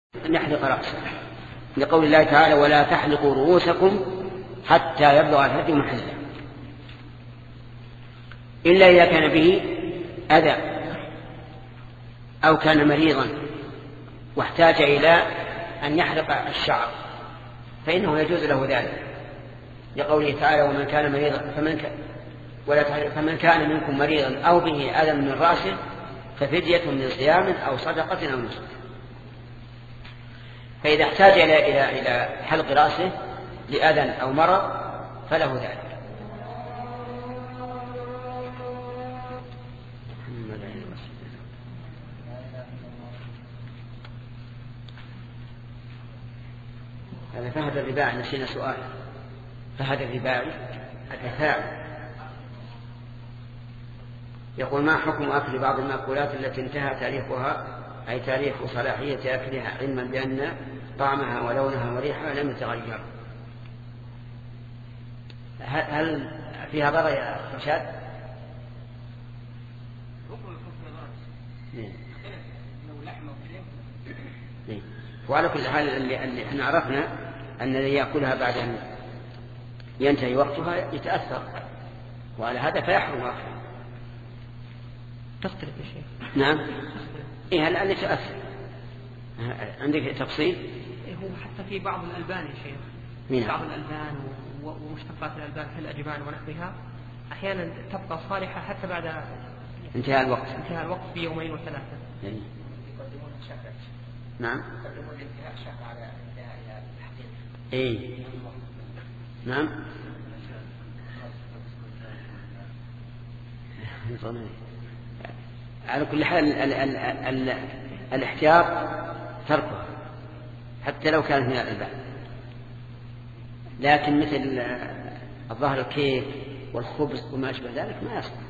أن يحلق رأسه لقول الله تعالى ولا تحلقوا رؤوسكم حتى يبلغ الهدي محله إلا إذا كان به أذى أو كان مريضا واحتاج إلى أن يحلق الشعر فإنه يجوز له ذلك لقوله تعالى ومن كان مريضا فمن كان منكم مريضا أو به أذى من رأسه ففدية من صيام أو صدقة أو نسك. فإذا احتاج إلى حلق رأسه لأذى أو مرض فله ذلك. هذا فهد الرباعي نسينا سؤال. فهد الرباعي الدفاع يقول ما حكم أكل بعض المأكولات التي انتهى تاريخها أي تاريخ صلاحية أكلها علما بأن طعمها ولونها وريحها لم يتغير؟ هل فيها ضرر يا رشاد؟ وعلى كل حال اللي احنا عرفنا أن الذي يأكلها بعد أن ينتهي وقتها يتأثر وعلى هذا فيحرم أكله. تختلف يا شيخ. نعم إيه الآن يتأثر. عندك تفصيل؟ هو حتى في بعض الألبان يا شيخ بعض الألبان ومشتقات الألبان كالأجبان ونحوها أحيانا تبقى صالحة حتى بعد انتهاء الوقت بيومين وثلاثة. نعم إيه نعم على كل حال الاحتياط تركه حتى لو كانت من الألبان، لكن مثل الظهر الكيك والخبز وما أشبه ذلك ما يصلح.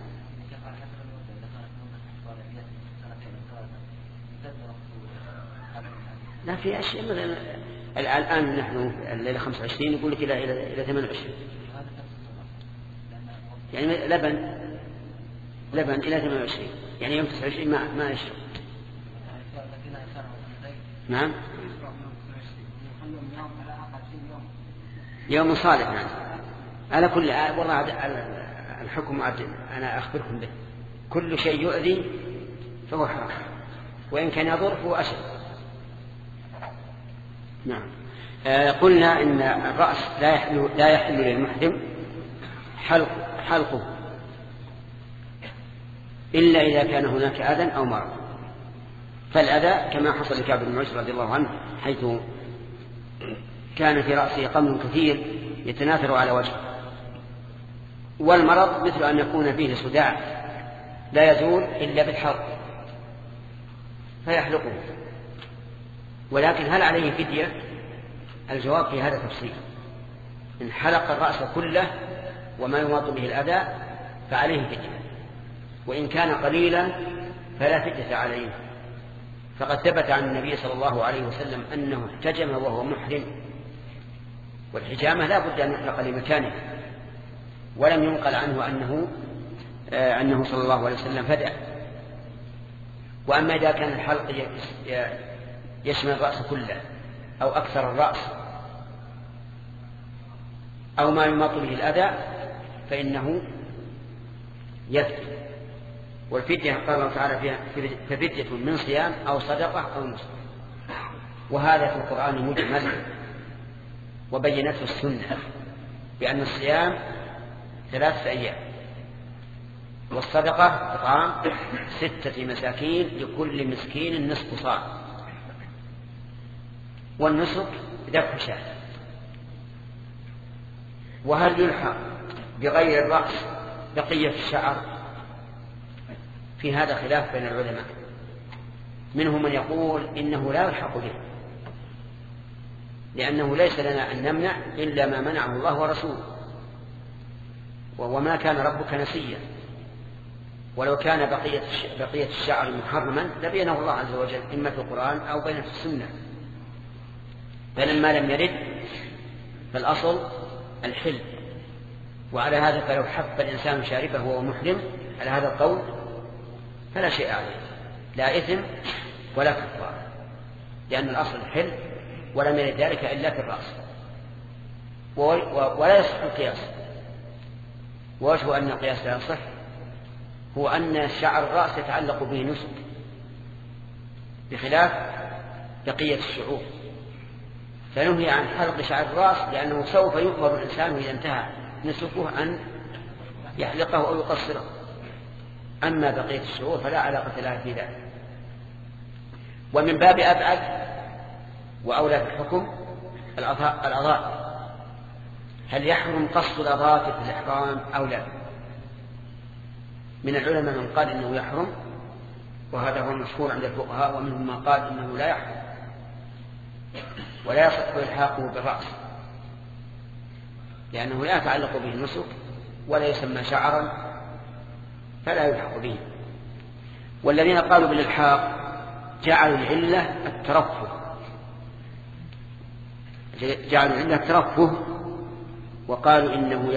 لا في أشياء مثلا الآن نحن الليلة 25 يقول لك إلى 28 يعني لبن إلى 28 يعني يوم 29 ما يشرب. نعم يوم صالح. نعم على كل والله الحكم عدل أنا أخبركم به كل شيء يؤذي فهو حرام وإن كان يضر فهو أشد. نعم قلنا إن الرأس لا يحل للمحرم حلقه إلا إذا كان هناك أذى أو مرض. فالأذى كما حصل لكعب بن عجرة رضي الله عنه حيث كان في رأسه قمل كثير يتناثر على وجهه. والمرض مثل أن يكون فيه صداع لا يزول إلا بالحلق فيحلقه. ولكن هل عليه فدية؟ الجواب في هذا تفصيل. إن حلق الرأس كله وما يماط به الأذى فعليه فدية، وإن كان قليلا فلا فدية عليه. فقد ثبت عن النبي صلى الله عليه وسلم أنه احتجم وهو محرم، والحجامة لا بد أن يحلق لمكانه، ولم ينقل عنه أنه صلى الله عليه وسلم فدأ. وأما إذا كان الحلق يشمل الرأس كله أو أكثر الرأس أو ما يماط به الأذى فإنه يفدي. والفدية قال الله تعالى فيها ففدية من صيام أو صدقة أو نسك. وهذا في القرآن مجمل وبينته السنة بأن الصيام 3 أيام والصدقة إطعام 6 مساكين لكل مسكين نصف صاع والنسك ذبح شاة. وهل يلحق بغير الرأس بقية الشعر؟ في هذا خلاف بين العلماء، منهم من يقول إنه لا يلحق به لأنه ليس لنا أن نمنع إلا ما منعه الله ورسوله، وما كان ربك نسيا. ولو كان بقية الشعر محرما لبينه الله عز وجل إما في القرآن أو بين في السنة. فلما لم يرد فالأصل الحل. وعلى هذا فلو حب الإنسان شاربه وهو محرم على هذا القول فلا شيء عليه، لا إثم ولا كفارة. لأن الأصل الحل ولم يرد ذلك إلا في الرأس، ولا يصح القياس. ووجه أن القياس لا يصح هو أن شعر الرأس يتعلق به نسك بخلاف بقية الشعور، فنهي عن حلق شعر الرأس لأنه سوف يؤمر الإنسان إذا انتهى نسكه أن يحلقه أو يقصره. أما بقية الشعور فلا علاقة لها في ذلك. ومن باب أبعد وأولى بالحكم الأظافر، هل يحرم قص الأظافر في الإحرام أو لا؟ من العلماء من قال إنه يحرم، وهذا هو المشهور عند الفقهاء، ومنهم من قال إنه لا يحرم ولا يصح إلحاقه بالرأس لأنه لا يتعلق به النسك ولا يسمى شعرا فلا يلحق به. والذين قالوا بالإلحاق جعلوا العلة الترفه، وقالوا إنه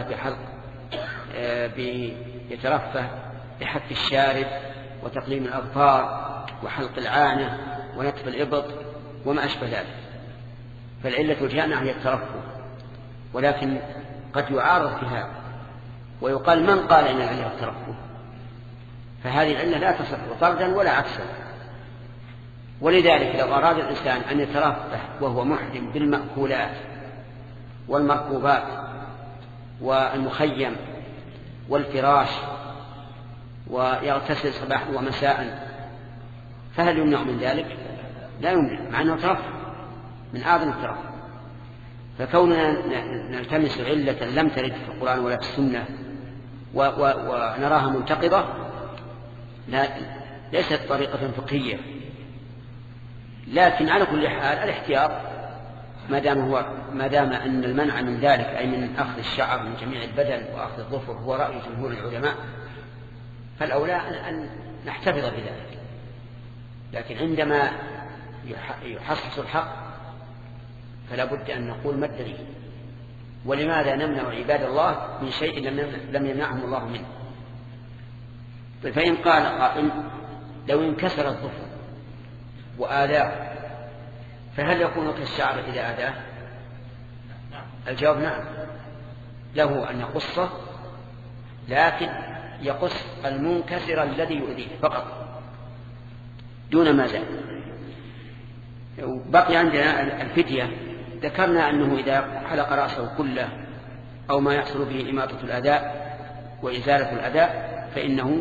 يترفه بحك الشارب وتقليم الأظفار وحلق العانة ونتف الإبط وما أشبه ذلك. فالعلة الجامعة هي الترفه، ولكن قد يعارض في هذا ويقال من قال إن العلة الترفه، فهذه العلة لا تصح طردا ولا عكسا. ولذلك لو أراد الإنسان أن يترفه وهو محرم بالمأكولات والمركوبات والمخيم والفراش ويغتسل صباحا ومساء فهل يمنع من ذلك؟ لا يمنع، مع أنه ترفه من أعظم الترفه. فكوننا نلتمس علة لم ترد في القرآن ولا في السنة ونراها منتقضة ليست طريقة فقهية، لكن على كل حال الاحتياط ما دام أن المنع من ذلك أي من أخذ الشعر من جميع البدن وأخذ الظفر هو رأي جمهور العلماء، فالأولى أن نحتفظ بذلك. لكن عندما يحصص الحق فلا بد أن نقول ما الدليل، ولماذا نمنع عباد الله من شيء لم يمنعهم الله منه. فإن قال قائل لو انكسر الظفر وآذاه فهل يكون كالشعر إذا آذاه؟ الجواب نعم، له أن يقصه، لكن يقص المنكسر الذي يؤذيه فقط دون ما زال. بقي عندنا الفدية. ذكرنا أنه إذا حلق رأسه كله أو ما يحصل به إماطة الأذى وإزالة الأذى فإنه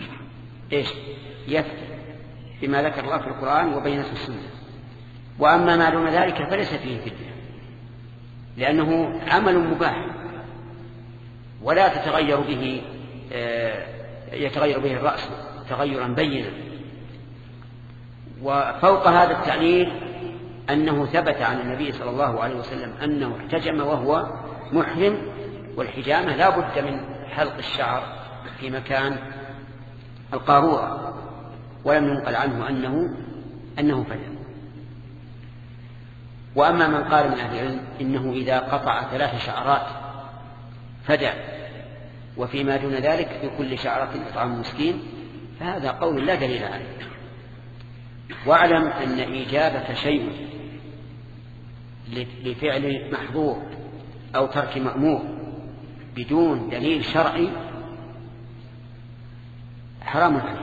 يفتي بما ذكر الله في القرآن وبينته السنة. وأما ما دون ذلك فليس فيه فدية، لأنه عمل مباح ولا يتغير به الرأس تغيرا بينا. وفوق هذا التعليل أنه ثبت عن النبي صلى الله عليه وسلم أنه احتجم وهو محرم، والحجامة لا بد من حلق الشعر في مكان القارورة، ولم ينقل عنه أنه فدى. وأما من قال من أهل العلم إنه إذا قطع 3 شعرات فدى، وفيما دون ذلك في كل شعرة إطعام مسكين، فهذا قول لا دليل عليه. واعلم أن إيجابة شيء لفعل محظور أو ترك مأمور بدون دليل شرعي حرام عليك،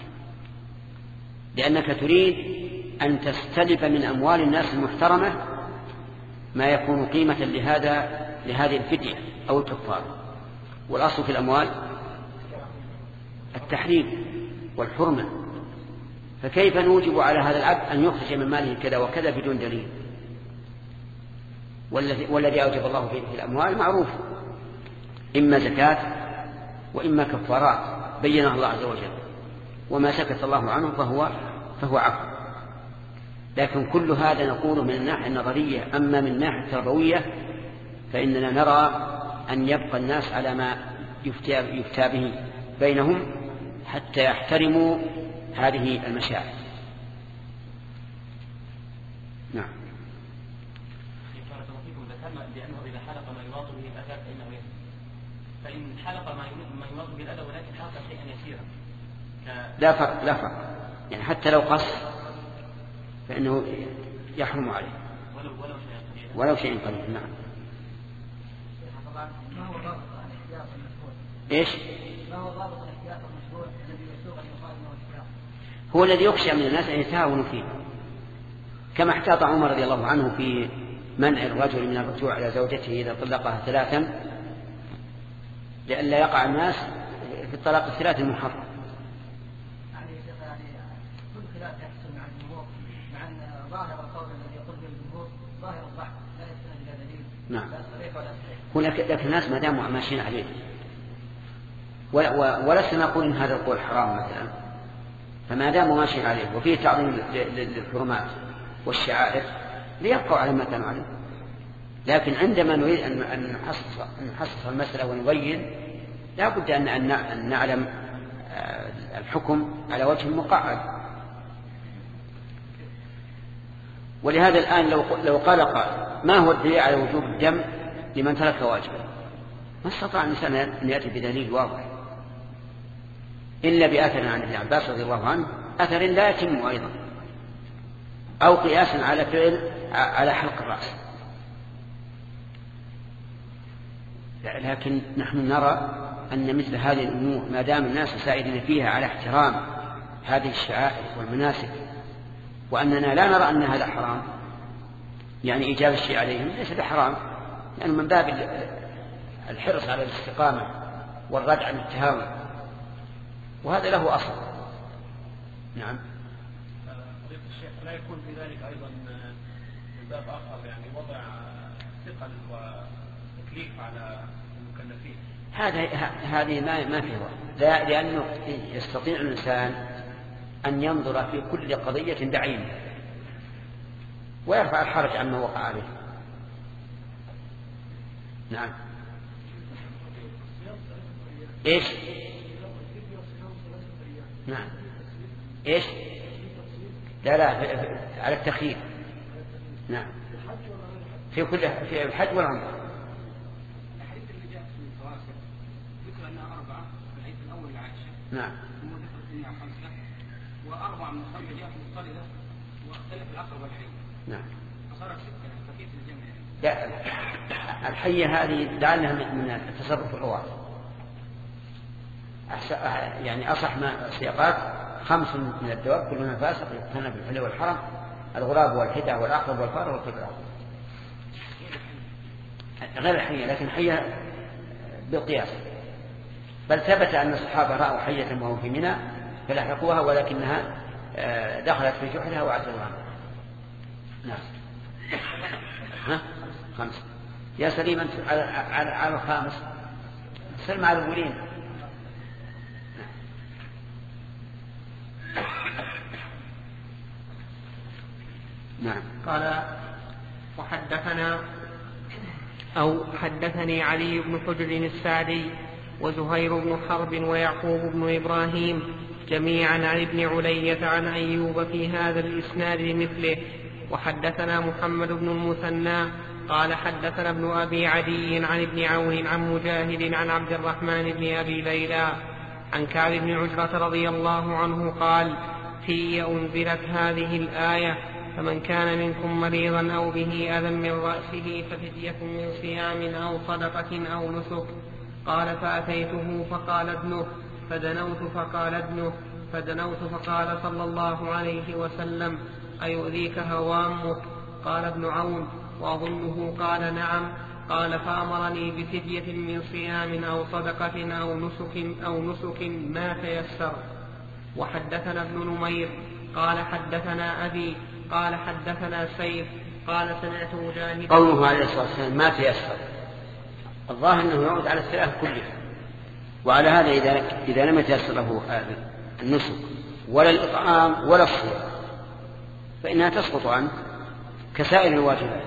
لأنك تريد أن تستلف من أموال الناس المحترمة ما يكون قيمة لهذه الفدية أو الكفارة. والأصل في الأموال التحريم والحرمة، فكيف نوجب على هذا العبد أن يخرج من ماله كذا وكذا بدون دليل؟ والذي أوجب الله في الأموال معروف، إما زكاة وإما كفارات بينها الله عز وجل، وما سكت الله عنه فهو عفو. لكن كل هذا نقول من الناحية النظرية. أما من الناحية التربوية فإننا نرى أن يبقى الناس على ما يفتى به بينهم حتى يحترموا هذه المشاعر. نعم. ذكرنا بأنه إذا حلق ما يواط به الأذى فإنه يثم، فإن حلق ما يواط به الأذى ولكن حلق شيئا يسيرا لا فرق يعني حتى لو قص فإنه يحرم عليه ولو شيء قليل. نعم. ما هو ضابط الاحتياط المشروع؟ ايش؟ ما هو ضابط الاحتياط المشروع الذي يسوق ان يقال انه احتياط؟ هو الذي يخشى من الناس ان يتهاونوا فيه، كما احتاط عمر رضي الله عنه في منع الرجل من الرجوع على زوجته إذا طلقها 3 لئلا يقع الناس في الطلاق 3 المحرم. يعني كل خلاف يحصل مع الجمهور، مع ان ظاهر القول الذي يقول به الجمهور ظاهر البحث لا يستند الى دليل. نعم. لا صريح ولا صحيح. لكن الناس ما داموا ماشيين عليه ولسنا نقول ان هذا القول حرام مثلا، فما داموا ماشيين عليه وفيه تعظيم للحرمات والشعائر ليبقوا على ما كانوا عليه. لكن عندما نريد أن نحصص المسألة ونبين لا بد أن نعلم الحكم على وجه مقعد. ولهذا الآن لو قال ما هو الدليل على وجوب الدم لمن ترك واجبا، ما استطاع الإنسان أن يأتي بدليل واضح إلا بأثر عن ابن عباس رضي الله عنه، أثر لا يتم أيضا، أو قياسا على فعل على حلق الرأس. لكن نحن نرى أن مثل هذه الأمور ما دام الناس سائرين فيها على احترام هذه الشعائر والمناسك، وأننا لا نرى أن هذا حرام، يعني إيجاب الشيء عليهم ليس بحرام، يعني من باب الحرص على الاستقامة والردع عن التهاون، وهذا له أصل. نعم. فضيلة الشيخ لا يكون في ذلك أيضا من باب آخر يعني وضع ثقل وتكليف على المكلفين؟ هذه ما فيه لا، لأنه يستطيع الإنسان أن ينظر في كل قضية بعينه ويرفع الحرج عما وقع عليه. نعم. إيش؟ نعم. إيش؟ لا على التخيير. نعم. في الحج والعمرة. الحديث اللي جاء في الفواسق ذكر أنها 4 في الحديث الأول لعائشة. نعم. ثم ذكر أنها 5، و4 من 5 جاءت مضطردة واختلف العقل والحي. نعم. فصارت 6، فكيف الجمع؟ لا، الحية هذه لعلها من التصرف الرواة، يعني أصح ما سياقات 5 من الدواب كلها فاسق يقتنى بالحل والحرم: الغراب والحدة والعقرب والفار والكلب العقرب. غير الحية، لكن حية بالقياس. بل ثبت أن الصحابة رأوا حية وهم في منى فلحقوها، ولكنها دخلت في جحرها وعزلوا عنها. نعم. 5 يا سليم، أنت على 5 سلم على الأولين. نعم. قال: حدثني علي بن حجر السعدي وزهير بن حرب ويعقوب بن إبراهيم جميعا عن ابن علية عن أيوب في هذا الإسناد مثله. وحدثنا محمد بن المثنى قال حدثنا ابن أبي عدي عن ابن عون عن مجاهد عن عبد الرحمن بن أبي ليلى عن كعب بن عجرة رضي الله عنه قال: في أنزلت هذه الآية: فمن كان منكم مريضا أو به أذى من رأسه ففدية من صيام أو صدقة أو نسك. قال: فأتيته فقال ابنه، فدنوت فقال صلى الله عليه وسلم: أيؤذيك هوامك؟ قال ابن عون: وأظنه قال: نعم. قال: فأمرني بفدية من صيام أو صدقة أو نسك ما تيسر. وحدثنا ابن نمير قال حدثنا أبي قال حدثنا سيف قال: سمعت مجاهد. قوله عليه الصلاة والسلام ما تيسر، الظاهر أنه يعود على الثلاث كلها، وعلى هذا إذا لم يتيسر له النسك ولا الإطعام ولا الصيام فإنها تسقط عنه كسائر الواجبات.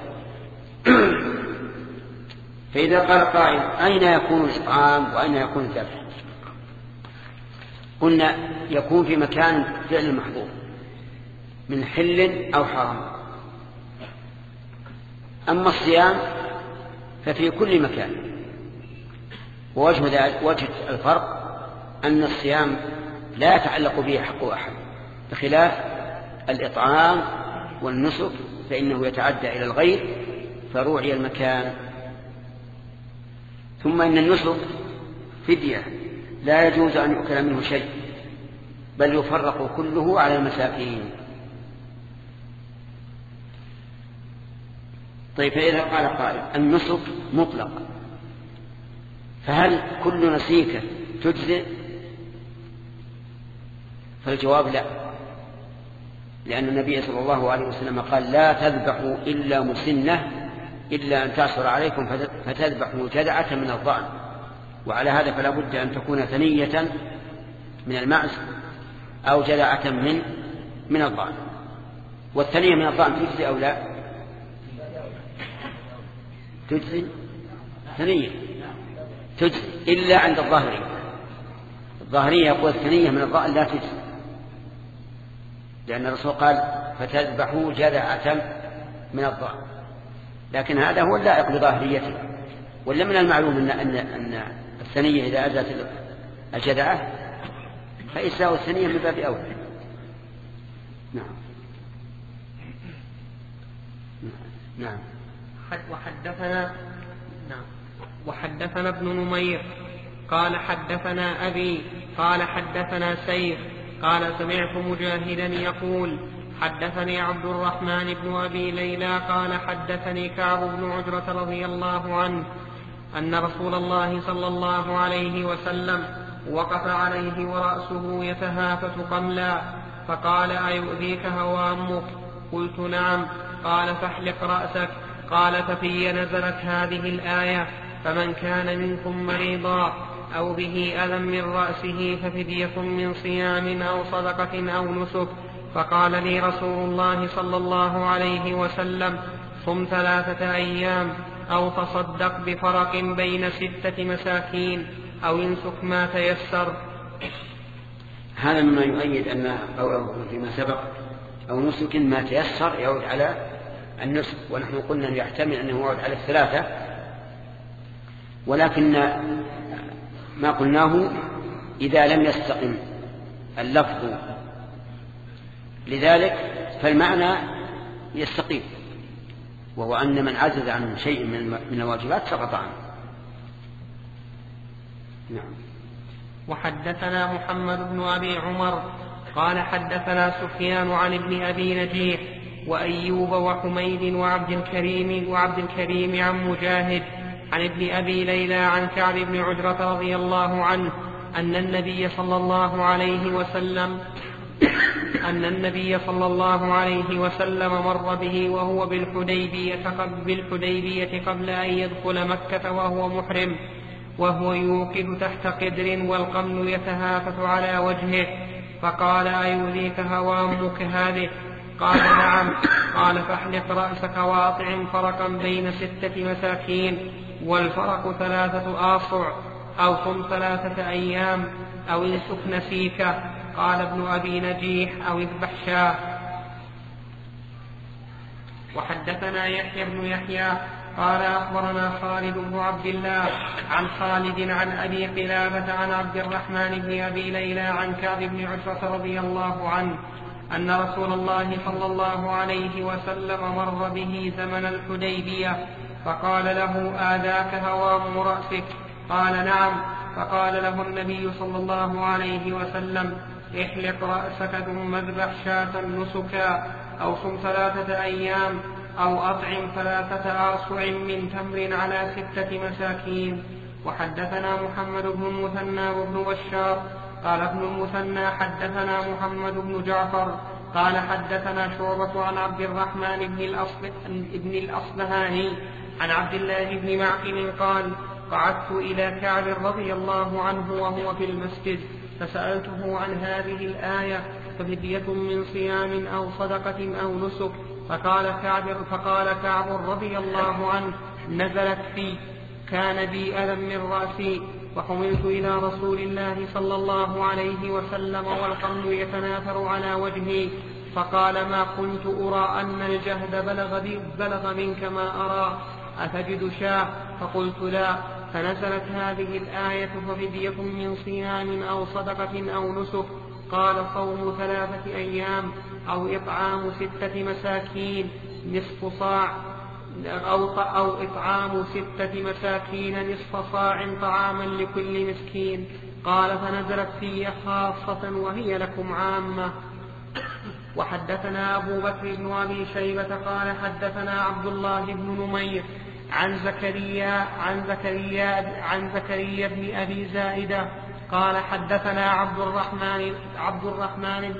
فإذا قال قائل: أين يكون الإطعام وأين يكون الذبح؟ قلنا يكون في مكان فعل المحظور من حل أو حرام. أما الصيام ففي كل مكان. ووجه الفرق أن الصيام لا يتعلق به حق أحد، بخلاف الإطعام والنسك فإنه يتعدى إلى الغير فروعي المكان. ثم إن النسك فدية لا يجوز أن يؤكل منه شيء بل يفرق كله على المساكين. طيب فإذا قال قائل النسك مطلق فهل كل نسيكة تجزئ؟ فالجواب لا، لأن النبي صلى الله عليه وسلم قال لا تذبحوا إلا مسنة إلا أن تعصر عليكم فتذبحوا جذعة من الضأن، وعلى هذا فلا بد أن تكون ثنية من المعز أو جذعة من الضأن. والثنية من الضأن تجزي أو لا؟ تجزي ثنية تجزي إلا عند الظاهرية يقول الثنية من الضأن لا تجزي، لأن الرسول قال فتذبحوا جذعة من الضأن، لكن هذا هو اللائق بظاهريته. ولا من المعلوم أن الثنية إذا أزلت الجذعة فإساء الثنية من باب أول. نعم. وحدثنا ابن نمير قال حدثنا أبي قال حدثنا سيف قال سمعت مجاهدا يقول حدثني عبد الرحمن بن أبي ليلى قال حدثني كعب بن عجرة رضي الله عنه أن رسول الله صلى الله عليه وسلم وقف عليه ورأسه يتهافت قملا فقال أيؤذيك هوى أمك؟ قلت نعم. قال فاحلق رأسك. قال ففي نزلت هذه الآية فمن كان منكم مريضا أو به أذى من رأسه ففدية من صيام أو صدقة أو نسك. فقال لي رسول الله صلى الله عليه وسلم صم 3 أيام أو تصدق بفرق بين 6 مساكين أو انسك ما تيسر. هذا مما يؤيد أن أو فيما سبق أو نسك ما تيسر يعود على النسك، ونحن قلنا يحتمل أنه يعود على 3، ولكن ما قلناه إذا لم يستقم اللفظ لذلك فالمعنى يستقيم، وهو أن من عجز عن شيء من الواجبات سقط عنه. نعم. وحدثنا محمد بن أبي عمر قال حدثنا سفيان عن ابن أبي نجيح وأيوب وحميد وعبد الكريم عن مجاهد عن ابن أبي ليلى عن كعب بن عجرة رضي الله عنه أن النبي صلى الله عليه وسلم مر به وهو بالحديبية قبل أن يدخل مكة وهو محرم، وهو يوقد تحت قدر والقمل يتهافت على وجهه، فقال أيؤذيك هوى أمك هذه؟ قال نعم. قال فاحلق رأسك واطعم فرقا بين 6 مساكين، والفرق 3 آصع، أو صم 3 أيام، أو انسك نسيكه. قال ابن أبي نجيح أو اذبح شاة. وحدثنا يحيى بن يحيى قال أخبرنا خالد بن عبد الله عن خالد عن أبي قلابة عن عبد الرحمن بن أبي ليلى عن كعب بن عجرة رضي الله عنه أن رسول الله صلى الله عليه وسلم مر به زمن الحديبية فقال له آذاك هوام رأسك؟ قال نعم. فقال له النبي صلى الله عليه وسلم احلق رأسك ثم اذبح شاة نسكا، أو صم 3 أيام، أو أطعم 3 آصع من تمر على 6 مساكين. وحدثنا محمد بن المثنى وابن بشار قال ابن المثنى حدثنا محمد بن جعفر قال حدثنا شعبة عن عبد الرحمن بن الأصبهاني عن عبد الله بن معقل قال قعدت إلى كعب رضي الله عنه وهو في المسجد فسألته عن هذه الآية ففدية من صيام أو صدقة أو نسك. فقال كعب رضي الله عنه نزلت في كان بي ألم من رأسي وحملت إلى رسول الله صلى الله عليه وسلم والقمل يتناثر على وجهي، فقال ما كنت أرى أن الجهد بلغ منك ما أرى، أتجد شاة؟ فقلت لا. فنزلت هذه الآية ففدية من صيام أو صدقة أو نسك. قال صوم 3 أيام. أو إطعام 6 مساكين نصف صاع أو إطعام 6 مساكين نصف صاع طعاما لكل مسكين. قال فنزلت في خاصة وهي لكم عامة. وحدثنا أبو بكر بن أبي شيبة قال حدثنا عبد الله بن نمير عن زكريا بن أبي زائدة قال حدثنا عبد الرحمن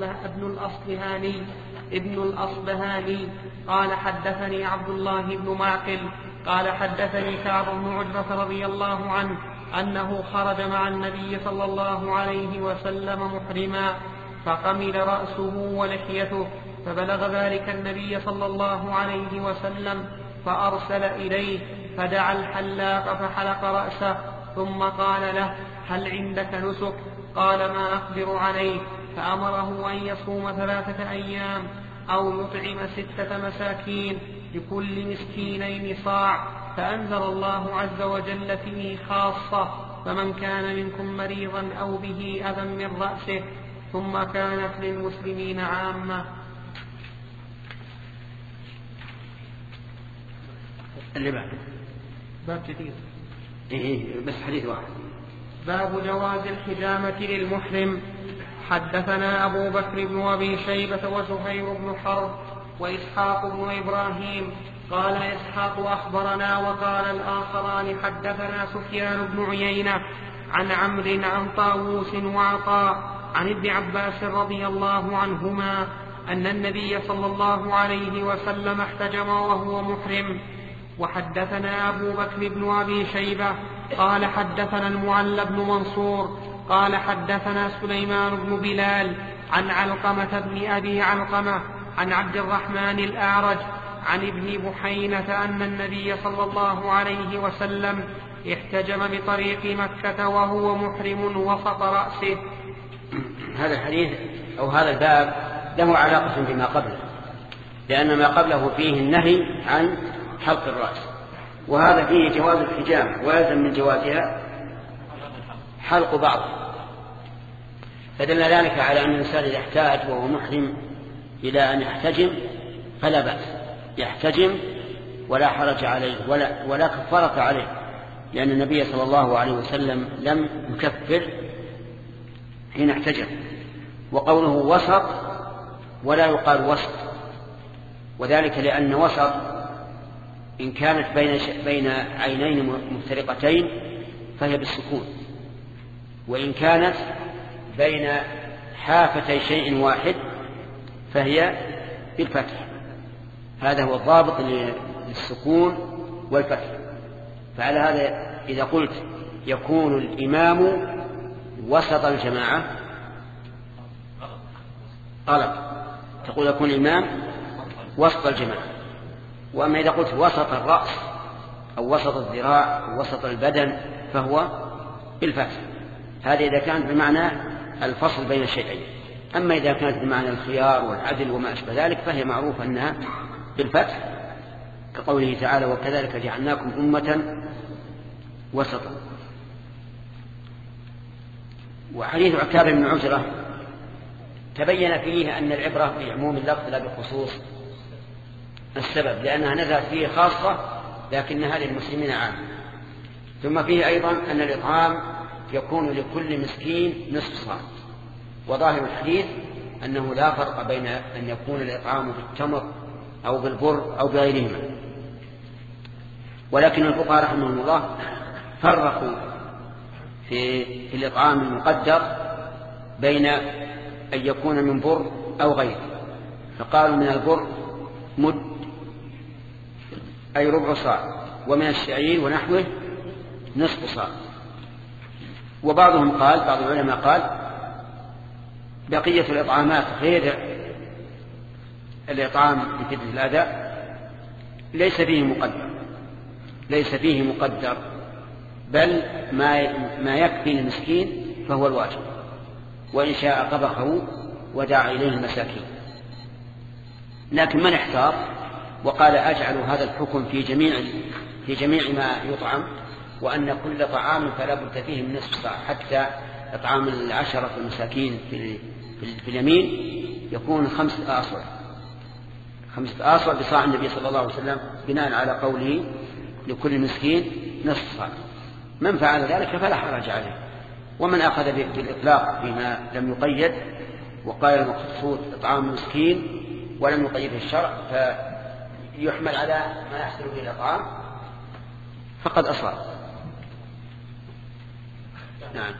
ابن الأصبهاني قال حدثني عبد الله بن معقل قال حدثني كعب بن عجرة رضي الله عنه أنه خرج مع النبي صلى الله عليه وسلم محرما فقمل رأسه ولحيته فبلغ ذلك النبي صلى الله عليه وسلم فأرسل إليه فدعا الحلاق فحلق رأسه ثم قال له هل عندك نسك؟ قال ما أقدر عليه. فأمره أن يصوم 3 أيام أو يطعم 6 مساكين لكل مسكينين صاع. فأنزل الله عز وجل فيه خاصة فمن كان منكم مريضا أو به أذى من رأسه ثم كانت للمسلمين عامة. اللي بعد باب جديد بس حديث واحد. باب جواز الحجامة للمحرم. حدثنا أبو بكر بن أبي شيبة وزهير بن حرب وإسحاق بن إبراهيم قال إسحاق أخبرنا وقال الآخران حدثنا سفيان بن عيينة عن عمرو عن طاووس وعطاء عن ابن عباس رضي الله عنهما أن النبي صلى الله عليه وسلم احتجم وهو محرم. وحدثنا أبو بكر بن أبي شيبة قال حدثنا المعلى بن منصور قال حدثنا سليمان بن بلال عن علقمة بن أبي علقمة عن عبد الرحمن الأعرج عن ابن بحينة أن النبي صلى الله عليه وسلم احتجم بطريق مكة وهو محرم وسط رأسه. هذا الحديث أو هذا الباب له علاقة بما قبله، لأن ما قبله فيه النهي عن حلق الرأس، وهذا فيه جواز الحجام ويلزم من جوازها حلق بعض. فدل ذلك على أن الإنسان إذا احتاج وهو محرم إلى أن يحتجم فلا بأس، يحتجم ولا حرج عليه ولا كفارة عليه، لأن النبي صلى الله عليه وسلم لم يكفر حين احتجم. وقوله وسط ولا يقال وسط، وذلك لأن وسط إن كانت بين عينين مفترقتين فهي بالسكون، وإن كانت بين حافتي شيء واحد فهي بالفتح. هذا هو الضابط للسكون والفتح. فعلى هذا إذا قلت يكون الإمام وسط الجماعة غلط، تقول يكون الإمام وسط الجماعة. وأما إذا قلت وسط الرأس أو وسط الذراع أو وسط البدن فهو بالفتح. هذا إذا كانت بمعنى الفصل بين الشيئين. أما إذا كانت بمعنى الخيار والعدل وما أشبه ذلك فهي معروفة أنها بالفتح، كقوله تعالى وكذلك جعلناكم أمة وسطا. وحديث عكاب بن عجرة تبين فيه أن العبرة بعموم اللفظ لا بخصوص السبب، لأنها نزلت فيه خاصة لكنها للمسلمين عامة. ثم فيه أيضا أن الإطعام يكون لكل مسكين نصف صاع. وظاهر الحديث أنه لا فرق بين أن يكون الإطعام بالتمر أو بالبر أو بغيرهما، ولكن الفقهاء رحمهم الله فرقوا في الإطعام المقدر بين أن يكون من بر أو غيره، فقالوا من البر مد أي ربع صاع، ومن الشعير ونحوه نصف صاع. وبعضهم قال، بعض العلماء قال بقية الإطعامات غير الإطعام بفتح الأذى ليس فيه مقدر، بل ما يكفي المسكين فهو الواجب، وإن شاء طبخه ودعا إليه المساكين. لكن من احتار وقال أجعل هذا الحكم في جميع ما يطعم، وأن كل طعام فلا بد فيه من نصف صاع، حتى إطعام 10 المساكين في اليمين يكون 5 آصع، 5 آصع بصاع النبي صلى الله عليه وسلم، بناء على قوله لكل مسكين نصف صاع. من فعل ذلك فلا حرج عليه. ومن أخذ بالإطلاق فيما لم يقيد وقال المقصود إطعام مسكين ولم يقيده الشرع فيحمل على ما يحصل به الإطعام فقد أصاب. نعم.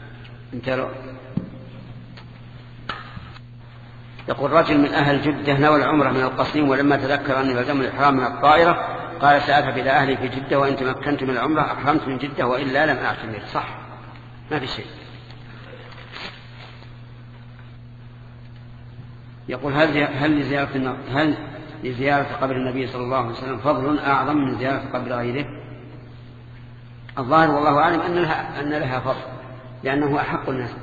يقول رجل من أهل جدة نوى العمرة من القصيم، ولما تذكر أن يلزم الإحرام من الطائرة قال سأذهب إلى أهلي في جدة، وإن تمكنت من العمرة أحرمت من جدة، وإلا لم أعتمر. صح، ما في شيء. يقول هل لزيارة قبر النبي صلى الله عليه وسلم فضل أعظم من زيارة قبر غيره؟ الظاهر والله أعلم أن لها فضل، لأنه أحق الناس،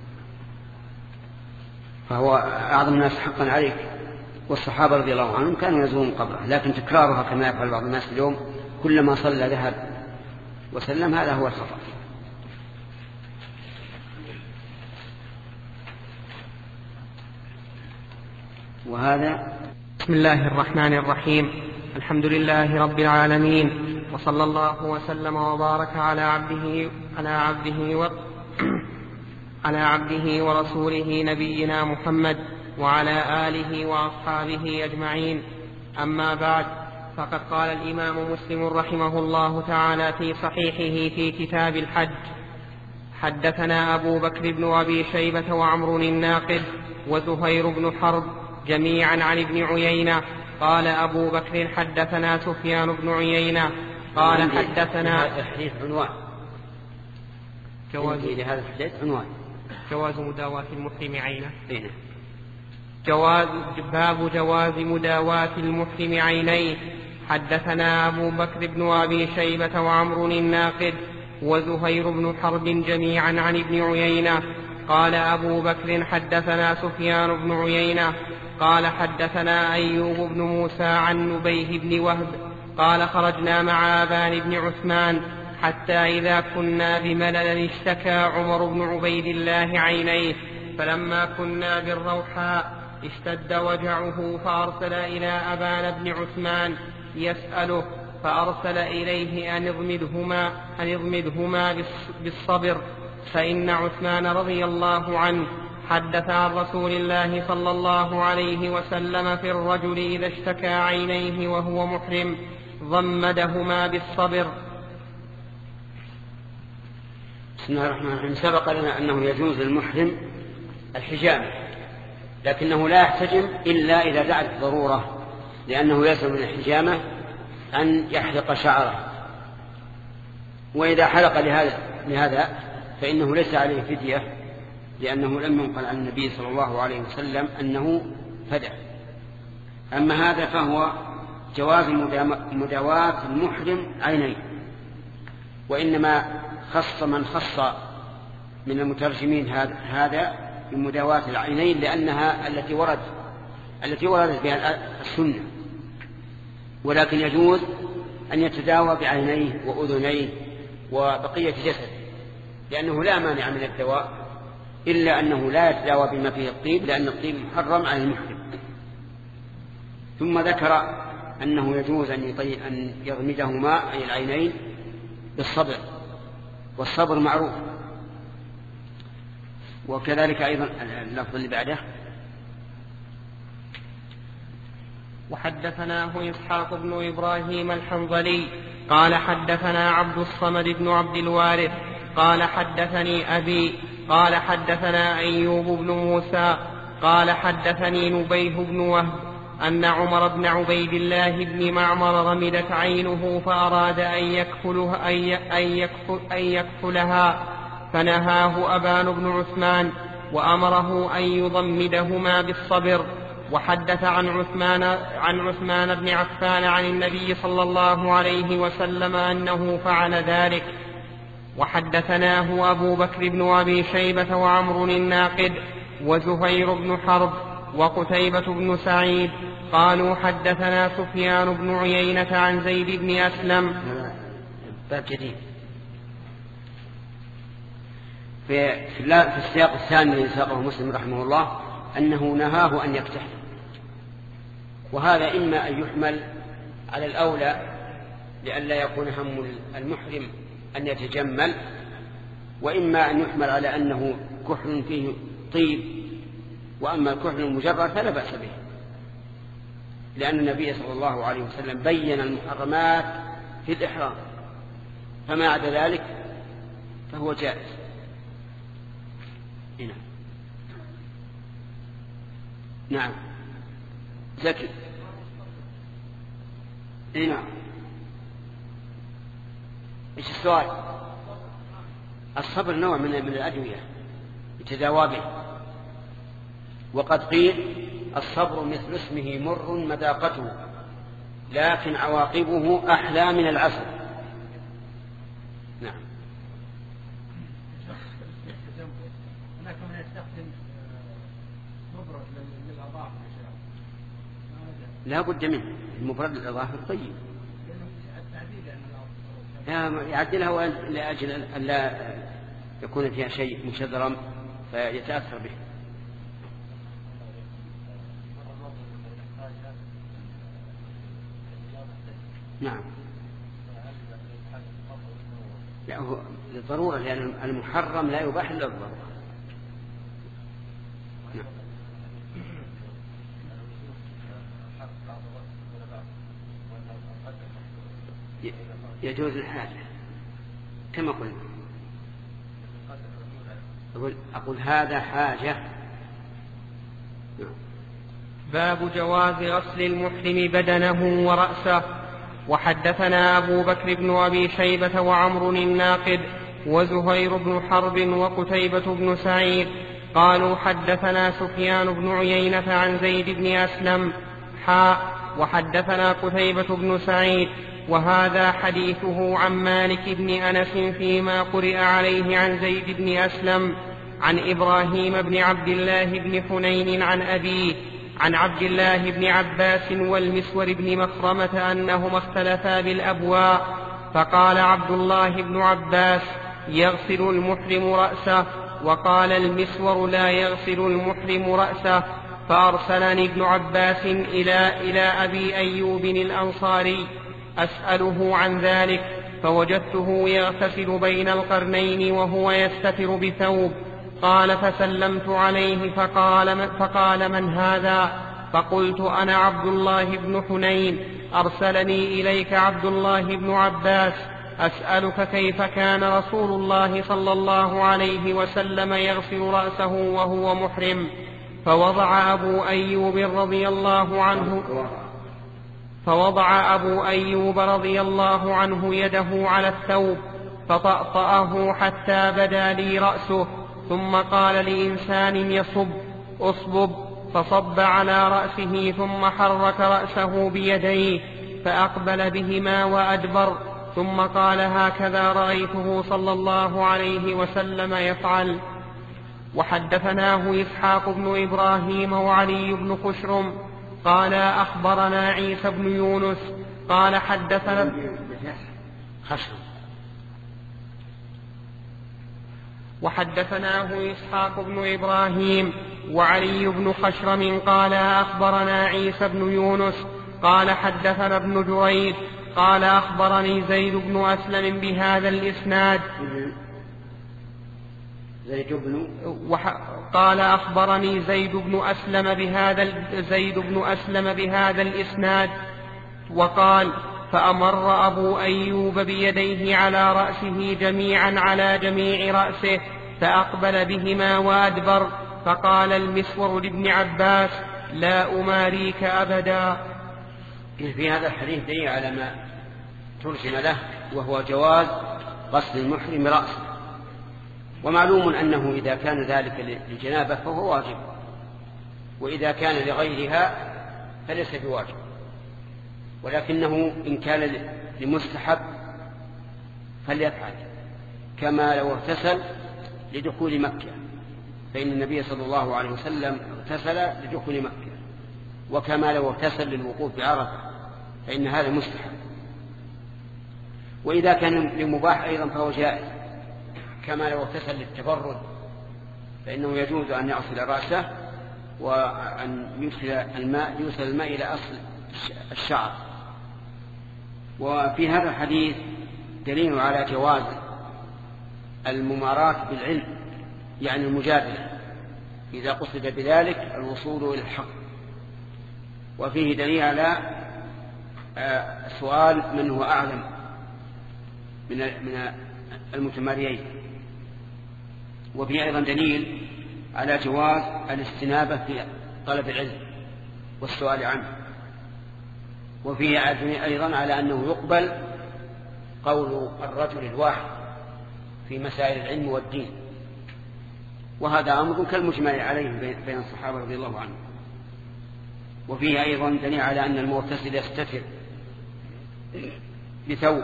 فهو أعظم الناس حقا عليك. والصحابة رضي الله عنهم كانوا يزورون قبره، لكن تكرارها كما يفعل بعض الناس اليوم كلما صلى ذهب وسلم، هذا هو الخطأ. وهذا بسم الله الرحمن الرحيم. الحمد لله رب العالمين، وصلى الله وسلم وبارك على عبده ورسوله نبينا محمد وعلى آله وأصحابه أجمعين. أما بعد، فقد قال الإمام مسلم رحمه الله تعالى في صحيحه في كتاب الحج: حدثنا أبو بكر بن أبي شيبة وعمر الناقد وزهير بن حرب جميعا عن ابن عيينة. قال أبو بكر حدثنا سفيان بن عيينة قال حدثنا عنوان لهذا الحديث عنوان جواز مداواة المحرم عينه. باب جواز مداواة المحرم عينيه. حدثنا أبو بكر بن أبي شيبة وعمر الناقد وزهير بن حرب جميعا عن ابن عيينة. قال أبو بكر حدثنا سفيان بن عيينة قال حدثنا أيوب بن موسى عن نبيه بن وهب قال خرجنا مع أبان بن عثمان حتى إذا كنا بملل اشتكى عمر بن عبيد الله عينيه، فلما كنا بالروحاء اشتد وجعه فأرسل إلى أبان بن عثمان يسأله، فأرسل إليه أن يضمدهما بالصبر، فإن عثمان رضي الله عنه حدث عن رسول الله صلى الله عليه وسلم في الرجل إذا اشتكى عينيه وهو محرم ضمدهما بالصبر. بسم الله الرحمن الرحيم. سبق لنا أنه يجوز للمحرم الحجامة، لكنه لا يحتجم إلا إذا دعت ضرورة، لأنه يلزم من الحجامة أن يحلق شعره، وإذا حلق لهذا فإنه ليس عليه فدية، لأنه لم ينقل عن النبي صلى الله عليه وسلم أنه فدى. أما هذا فهو جواز مداواة المحرم عينيه، وإنما خص من خص من المترجمين هذا من مداواة العينين لأنها التي وردت بها السنة، ولكن يجوز أن يتداوى بعينيه وأذنيه وبقية جسده، لأنه لا مانع من الدواء، إلا أنه لا يتداوى بما فيه الطيب، لأن الطيب محرم على المحرم. ثم ذكر أنه يجوز أن يغمدهما أي العينين بالصبر، والصبر معروف. وكذلك أيضا اللفظ اللي بعده: وحدثناه إسحاق بن إبراهيم الحنظلي قال حدثنا عبد الصمد بن عبد الوارث قال حدثني أبي قال حدثنا أيوب بن موسى قال حدثني نبيه بن وهب أن عمر بن عبيد الله بن معمر غمدت عينه فأراد أن يكفلها، فنهاه أبان بن عثمان وأمره أن يضمدهما بالصبر. وحدث عن عثمان بن عفان عن النبي صلى الله عليه وسلم أنه فعل ذلك. وحدثناه أبو بكر بن أبي شيبة وعمر الناقد وزهير بن حرب وقتيبة بن سعيد قالوا حدثنا سفيان بن عيينة عن زيد بن أسلم. باب جديد في السياق الثاني الذي ساقه مسلم رحمه الله أنه نهاه أن يكتحل، وهذا إما أن يحمل على الأولى لئلا يكون هم المحرم أن يتجمل، وإما أن يحمل على أنه كحل فيه طيب، وأما الكحل المجرد فلا بأس به، لأن النبي صلى الله عليه وسلم بين المحرمات في الإحرام، فما عدا ذلك فهو جائز. هنا. نعم زكي. نعم. ايش السؤال؟ الصبر نوع من الأدوية يتداوى به، وقد قيل الصبر مثل اسمه مر مذاقته لكن عواقبه أحلى من العسل. نعم. هناك من يستخدم مبرد للأظافر، لا بد منه، المبرد للأظافر طيب، يعدلها لأجل أن لا يكون فيها شيء مشذرا فيتأثر به. نعم. لا هو للضرورة، لأن المحرم لا يباح إلا الضرورة. نعم. يجوز الحاجة كما قلنا. أقول هذا حاجة. باب جواز غسل المحرم بدنه ورأسه. وحدثنا أبو بكر بن أبي شيبة وعمر الناقد وزهير بن حرب وقتيبة بن سعيد قالوا حدثنا سفيان بن عيينة عن زيد بن أسلم وحدثنا قتيبة بن سعيد وهذا حديثه عن مالك بن أنس فيما قرئ عليه عن زيد بن أسلم عن إبراهيم بن عبد الله بن حنين عن أبيه عن عبد الله بن عباس والمسور بن مخرمة أنهما اختلفا بالأبواء، فقال عبد الله بن عباس يغسل المحرم رأسه، وقال المسور لا يغسل المحرم رأسه. فأرسلني ابن عباس إلى أبي أيوب الأنصاري أسأله عن ذلك، فوجدته يغتسل بين القرنين وهو يستتر بثوب. قال فسلمت عليه فقال من هذا؟ فقلت أنا عبد الله بن حنين، أرسلني إليك عبد الله بن عباس أسألك كيف كان رسول الله صلى الله عليه وسلم يغسل رأسه وهو محرم. فوضع أبو أيوب رضي الله عنه يده على الثوب فطأطأه حتى بدا لي رأسه، ثم قال لإنسان أصبب، فصب على رأسه ثم حرك رأسه بيديه فأقبل بهما وأدبر، ثم قال هكذا رأيته صلى الله عليه وسلم يفعل. وحدثناه إسحاق بن إبراهيم وعلي بن خشرم قال أخبرنا عيسى بن يونس قال حدثنا وحدثناه إسحاق بن إبراهيم وعلي بن خشرم قال أخبرنا عيسى بن يونس قال حدثنا ابن جريج قال أخبرني زيد بن أسلم بهذا الإسناد قال أخبرني زيد بن أسلم بهذا الإسناد وقال فأمر أبو أيوب بيديه على رأسه جميعا على جميع رأسه فأقبل بهما وأدبر، فقال المسور لابن عباس لا أماريك أبدا. في هذا الحديث دليل على ما ترجم له، وهو جواز غسل المحرم رأسه، ومعلوم أنه إذا كان ذلك للجنابة فهو واجب، وإذا كان لغيرها فليس بواجب، ولكنه إن كان لمستحب فليفعل، كما لو اغتسل لدخول مكة، فإن النبي صلى الله عليه وسلم اغتسل لدخول مكة، وكما لو اغتسل للوقوف بعرفة فإن هذا مستحب. وإذا كان لمباح أيضا فهو جائز، كما لو اغتسل للتبرد فإنه يجوز أن يغسل رأسه وأن يوصل الماء إلى أصل الشعر. وفي هذا الحديث دليل على جواز المماراة بالعلم، يعني المجادلة، إذا قصد بذلك الوصول إلى الحق. وفيه دليل على سؤال من هو أعلم من المتماريين. وفيه أيضا دليل على جواز الاستنابة في طلب العلم والسؤال عنه. وفيه أيضا على أنه يقبل قول الرجل الواحد في مسائل العلم والدين، وهذا أمر كالمجمع عليه بين الصحابة رضي الله عنهم. وفيه أيضا دليل على أن المغتسل يستتر بثوب،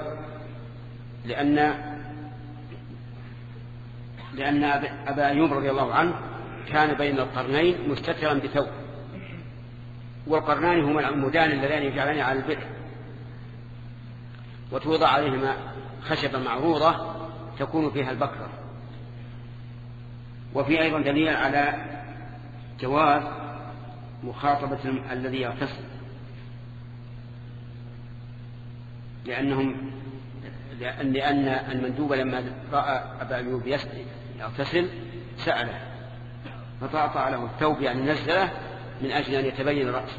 لأن أبا أيوب رضي الله عنه كان بين القرنين مستترا بثوب، والقرنان هما العمودان اللذان يجعلان على البئر، وتوضع عليهما خشبة معروضة تكون فيها البكرة. وفي أيضا دليل على جواز مخاطبة الذي يغتسل، لأن المندوب لما رأى أبا أيوب يغتسل سأله فطأطأ له الثوب، يعني نزله من أجل أن يتبين رأسه.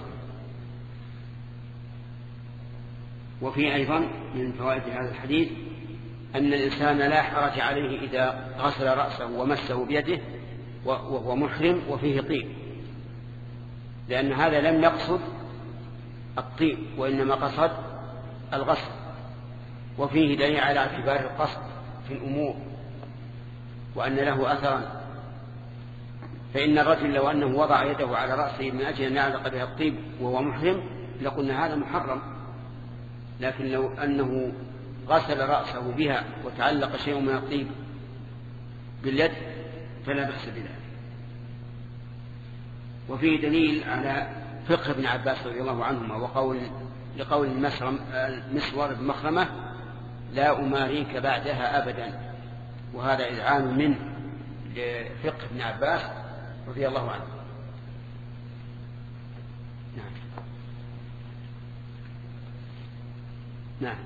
وفي أيضا من فوائد هذا الحديث أن الإنسان لا حرج عليه إذا غسل رأسه ومسه بيده وهو محرم وفيه طيب، لأن هذا لم يقصد الطيب وإنما قصد الغسل. وفيه دليل على اعتبار القصد في الأمور وأن له أثرا، فإن الرجل لو أنه وضع يده على رأسه من أجل أن يعلق بها الطيب وهو محرم لقلنا هذا محرم، لكن لو أنه غسل رأسه بها وتعلق شيء من الطيب باليد فلا بأس بذلك. وفيه دليل على فقه ابن عباس رضي الله عنهما لقول المسور بن مخرمة لا أماريك بعدها أبدا، وهذا إذعان منه لفقه ابن عباس رضي الله عنه. نعم.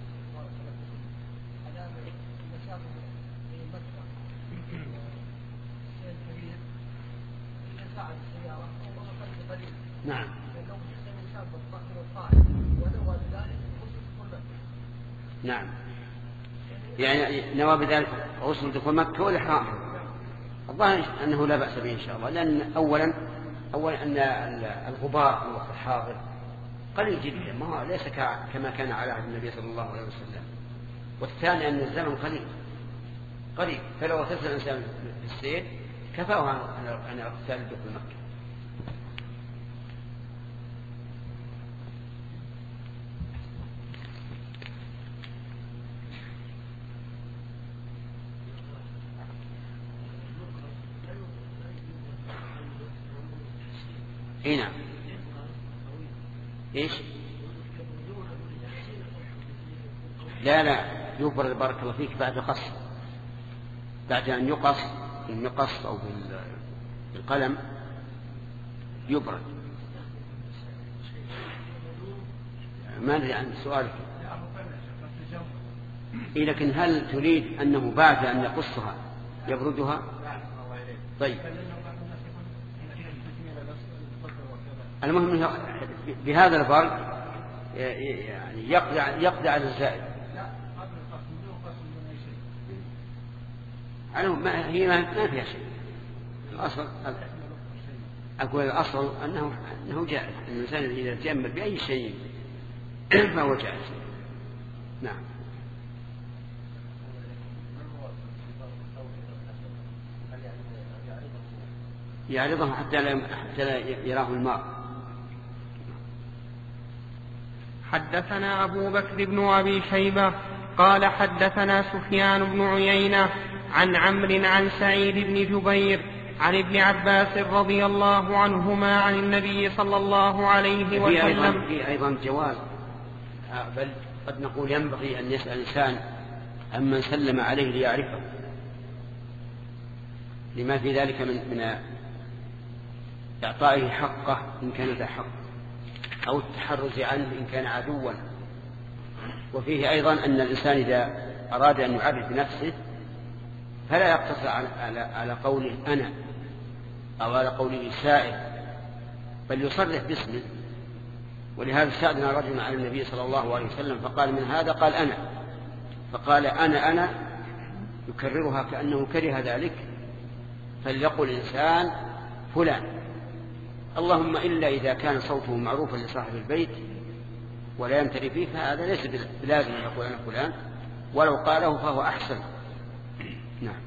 نعم. نعم. يعني نوى بذلك غسل دخول مكة والإحرام. الظاهر أنه لا بأس به إن شاء الله، لأن أولا أن الغبار الوقت الحاضر قليل جدا، ما ليس كما كان على عهد النبي صلى الله عليه وسلم. والثاني أن الزمن قليل، فلو اغتسل الإنسان في السير كفاه عن اغتسال دخول مكة. نعم. ايش؟ لا يبرد بارك الله فيك بعد قص، بعد أن يقص بالمقص أو بالقلم يبرد. ما أدري عن سؤالك. لكن هل تريد أنه بعد أن يقصها يبردها؟ طيب. المهم بهذا البرد يعني يقضي على الزائد. هي ما فيها شيء. الأصل أقول الأصل أنه جائز. الإنسان إذا تجمل بأي شيء فهو جائز. نعم. يعرضه حتى لا يراه الماء. حدثنا أبو بكر بن أبي شيبة قال حدثنا سفيان بن عيينة عن عمرو عن سعيد بن جبير عن ابن عباس رضي الله عنهما عن النبي صلى الله عليه وسلم. في أيضا جواز، بل قد نقول ينبغي أن يسأل الإنسان عمن سلم عليه ليعرفه، لما في ذلك إعطائه حقه إن كان ذا حق، أو التحرز عنه إن كان عدوا. وفيه أيضا أن الإنسان إذا أراد أن يعرف بنفسه فلا يقتصر على قوله أنا أو على قوله سائل، بل يصرح باسمه. ولهذا استأذن رجل على النبي صلى الله عليه وسلم فقال من هذا؟ قال أنا، فقال أنا يكررها كأنه كره ذلك. فليقل الإنسان فلان، اللهم إلا إذا كان صوته معروفا لصاحب البيت ولا يمتري فيه فهذا ليس بلازم أن يقول أنا فلان، ولو قاله فهو أحسن. نعم.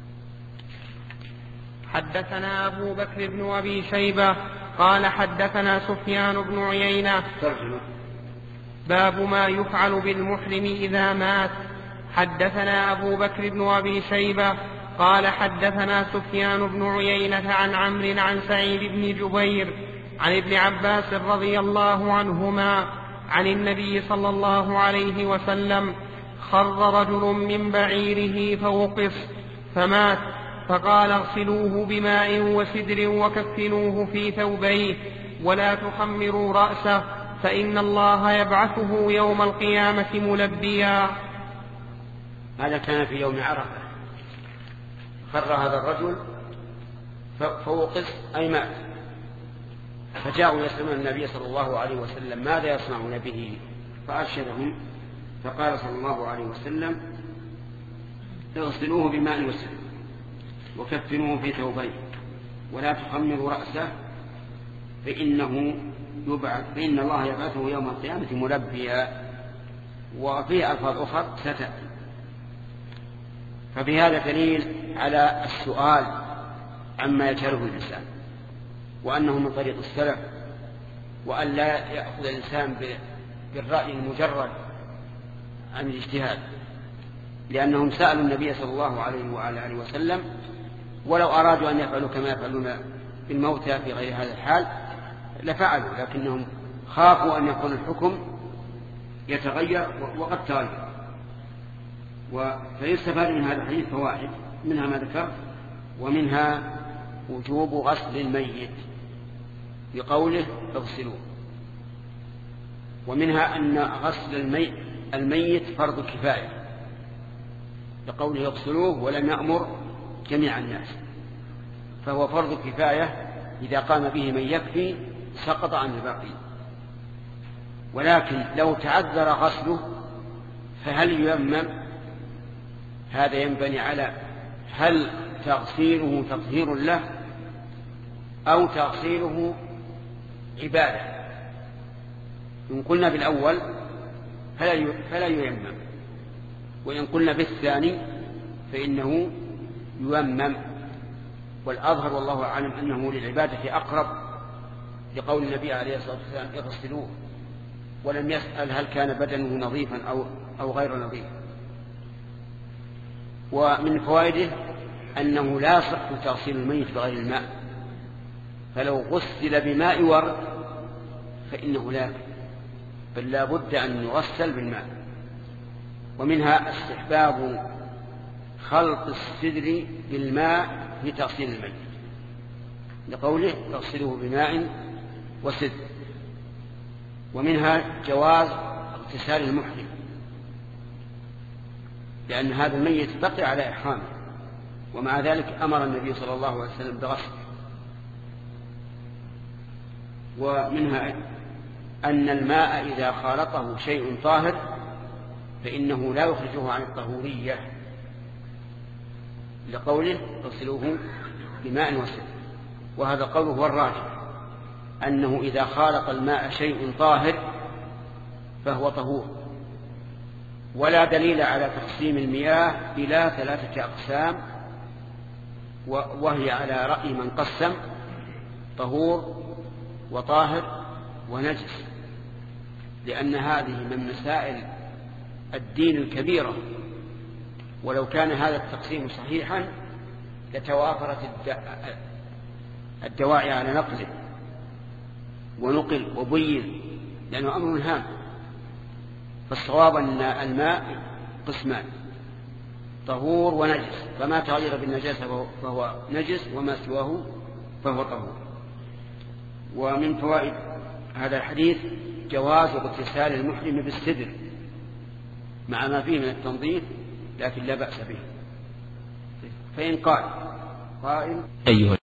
حدثنا أبو بكر بن أبي شيبة قال حدثنا سفيان بن عيينة. باب ما يفعل بالمحرم إذا مات. حدثنا أبو بكر بن أبي شيبة قال حدثنا سفيان بن عيينة عن عمرو عن سعيد بن جبير عن ابن عباس رضي الله عنهما عن النبي صلى الله عليه وسلم: خر رجل من بعيره فوقص فمات، فقال: اغسلوه بماء وسدر وكفنوه في ثوبيه ولا تخمروا رأسه فإن الله يبعثه يوم القيامة ملبيا. هذا كان في يوم عرفة. خر هذا الرجل فوقص أي مات، فجاءوا يسألون النبي صلى الله عليه وسلم ماذا يصنعون به، فأرشدهم فقال صلى الله عليه وسلم: اغسلوه بماء وسدر وكفنوه في ثوبين ولا تخمروا رأسه فإن الله يبعثه يوم القيامة ملبيا. وفيه ألفاظ أخرى ستأتي. ففي هذا دليل على السؤال عما يجهله الإنسان، وأنه من طريق السلف، وأن لا يأخذ الإنسان بالرأي المجرد عن الاجتهاد، لأنهم سألوا النبي صلى الله عليه وعلى آله وسلم، ولو أرادوا أن يفعلوا كما يفعلون بالموتى في غير هذا الحال لفعلوا، لكنهم خافوا أن يكون الحكم يتغير وقد تغير. فيستفاد من هذا الحديث فوائد، منها ما ذكرت، ومنها وجوب غسل الميت بقوله اغسلوه، ومنها أن غسل الميت فرض كفاية بقوله اغسلوه ولم يأمر جميع الناس، فهو فرض كفاية إذا قام به من يكفي سقط عن الباقي. ولكن لو تعذر غسله فهل ييمم؟ هذا ينبني على هل تغسيله تطهير له أو تغسيله عبادة. إن قلنا بالأول فلا ييمم، وإن قلنا بالثاني فإنه ييمم. والأظهر والله أعلم أنه للعبادة أقرب، لقول النبي عليه الصلاة والسلام اغسلوه، ولم يسأل هل كان بدنه نظيفا أو غير نظيف. ومن فوائده أنه لا يصح تغسيل الميت بغير الماء، فلو غسل بماء ورد فإنه لا، بل لا بد أن يغسل بالماء. ومنها استحباب خلط السدر بالماء في تغسيل الميت، لقوله تغسله بماء وسدر. ومنها جواز اغتسال المحرم، لأن هذا الميت بقي على إحرامه، ومع ذلك أمر النبي صلى الله عليه وسلم بغسله. ومنها أن الماء إذا خالطه شيء طاهر فإنه لا يخرجه عن الطهورية، لقوله اغسلوه بماء وسدر. وهذا قوله هو الراجح، أنه إذا خالط الماء شيء طاهر فهو طهور. ولا دليل على تقسيم المياه إلى 3 أقسام، وهي على رأي من قسم: طهور وطاهر ونجس، لأن هذه من مسائل الدين الكبيرة، ولو كان هذا التقسيم صحيحا لتوافرت الدواعي على نقله ونقل وبين، لأنه أمر هام. فالصواب أن الماء قسمان: طهور ونجس، فما تغير بالنجاسة فهو نجس، وما سواه فهو طهور. ومن فوائد هذا الحديث جواز اغتسال المحرم بالسدر مع ما فيه من التنظيف، لكن لا بأس به. فإن قال قائل